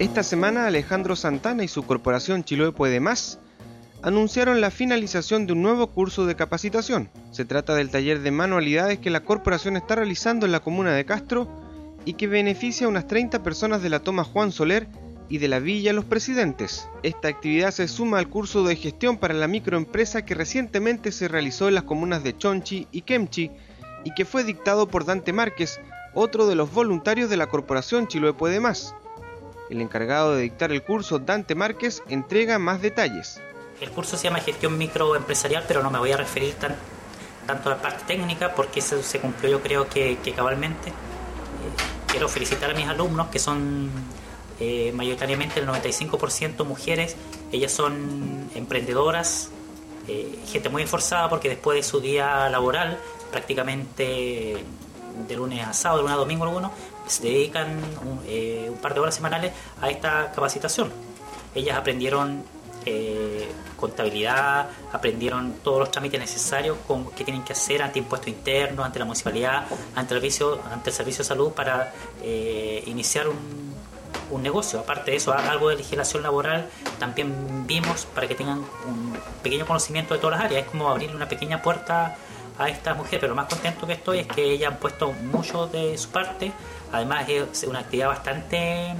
Esta semana Alejandro Santana y su corporación Chiloé Puede Más anunciaron la finalización de un nuevo curso de capacitación. Se trata del taller de manualidades que la corporación está realizando en la comuna de Castro y que beneficia a unas 30 personas de la Toma Juan Soler y de la Villa Los Presidentes. Esta actividad se suma al curso de gestión para la microempresa que recientemente se realizó en las comunas de Chonchi y Kemchi y que fue dictado por Dante Márquez, otro de los voluntarios de la corporación Chiloé Puede Más. El encargado de dictar el curso, Dante Márquez, entrega más detalles. El curso se llama Gestión Microempresarial, pero no me voy a referir tanto a la parte técnica porque eso se cumplió yo creo que cabalmente. Quiero felicitar a mis alumnos que son mayoritariamente el 95% mujeres. Ellas son emprendedoras, gente muy esforzada porque después de su día laboral, prácticamente de lunes a sábado, de lunes a domingo algunos, se dedican un par de horas semanales a esta capacitación. Ellas aprendieron contabilidad, aprendieron todos los trámites necesarios que tienen que hacer ante impuestos internos, ante la municipalidad, ante el servicio de salud para iniciar un negocio. Aparte de eso, algo de legislación laboral también vimos para que tengan un pequeño conocimiento de todas las áreas. Es como abrirle una pequeña puerta a esta mujer, pero lo más contento que estoy es que ellas han puesto mucho de su parte. Además es una actividad bastante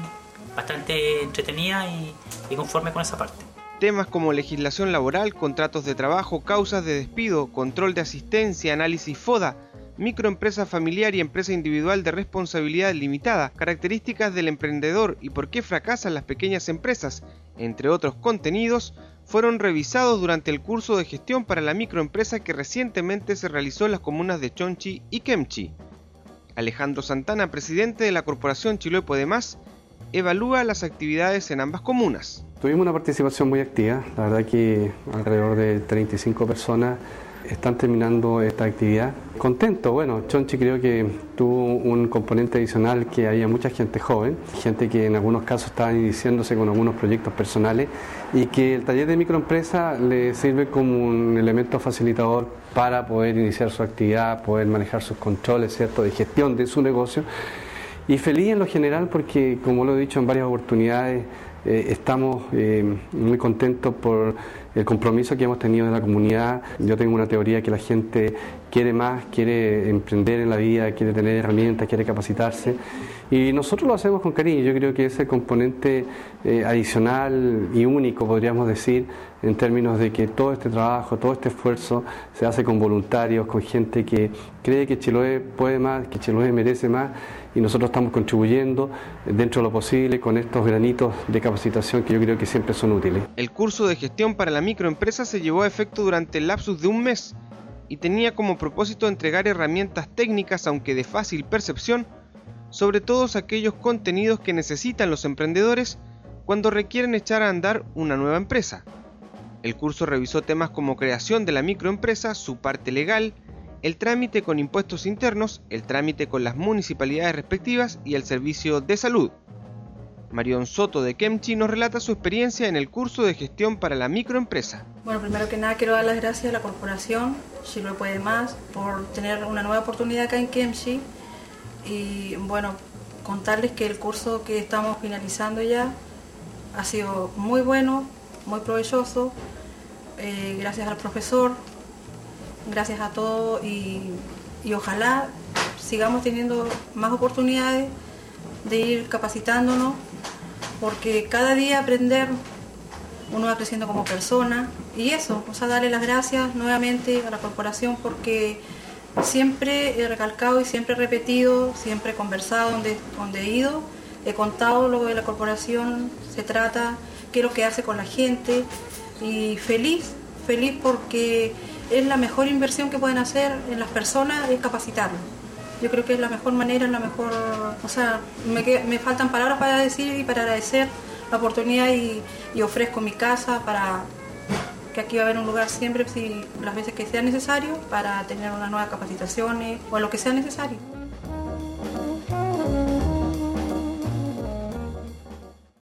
entretenida y conforme con esa parte. Temas como legislación laboral, contratos de trabajo, causas de despido, control de asistencia, análisis FODA, microempresa familiar y empresa individual de responsabilidad limitada, características del emprendedor y por qué fracasan las pequeñas empresas, entre otros contenidos, fueron revisados durante el curso de gestión para la microempresa que recientemente se realizó en las comunas de Chonchi y Kemchi. Alejandro Santana, presidente de la corporación Chiloé Puede Más, evalúa las actividades en ambas comunas. Tuvimos una participación muy activa, la verdad que alrededor de 35 personas están terminando esta actividad. Contento, bueno, Chonchi creo que tuvo un componente adicional que había mucha gente joven, gente que en algunos casos estaban iniciándose con algunos proyectos personales y que el taller de microempresa le sirve como un elemento facilitador para poder iniciar su actividad, poder manejar sus controles, ¿cierto?, de gestión de su negocio. Y feliz en lo general porque, como lo he dicho en varias oportunidades, estamos muy contentos por el compromiso que hemos tenido en la comunidad. Yo tengo una teoría que la gente quiere más, quiere emprender en la vida, quiere tener herramientas, quiere capacitarse y nosotros lo hacemos con cariño. Yo creo que ese componente adicional y único, podríamos decir, en términos de que todo este trabajo, todo este esfuerzo se hace con voluntarios, con gente que cree que Chiloé puede más, que Chiloé merece más y nosotros estamos contribuyendo dentro de lo posible con estos granitos de capacitación que yo creo que siempre son útiles. El curso de gestión para la microempresa se llevó a efecto durante el lapsus de un mes y tenía como propósito entregar herramientas técnicas, aunque de fácil percepción, sobre todos aquellos contenidos que necesitan los emprendedores cuando requieren echar a andar una nueva empresa. El curso revisó temas como creación de la microempresa, su parte legal, el trámite con impuestos internos, el trámite con las municipalidades respectivas y el servicio de salud. Marión Soto de Kemchi nos relata su experiencia en el curso de gestión para la microempresa. Bueno, primero que nada quiero dar las gracias a la corporación Chiloé Puede Más por tener una nueva oportunidad acá en Kemchi y bueno, contarles que el curso que estamos finalizando ya ha sido muy bueno, muy provechoso, gracias al profesor, gracias a todos y ojalá sigamos teniendo más oportunidades de ir capacitándonos porque cada día aprender uno va creciendo como persona y eso, o sea, darle las gracias nuevamente a la corporación porque siempre he recalcado y siempre he repetido, siempre he conversado donde he ido, he contado lo de la corporación, se trata, qué es lo que hace con la gente y feliz porque es la mejor inversión que pueden hacer en las personas, es capacitarlos. Yo creo que es la mejor manera, o sea, me faltan palabras para decir y para agradecer la oportunidad y ofrezco mi casa para que aquí va a haber un lugar siempre, si las veces que sea necesario, para tener unas nuevas capacitaciones o lo que sea necesario.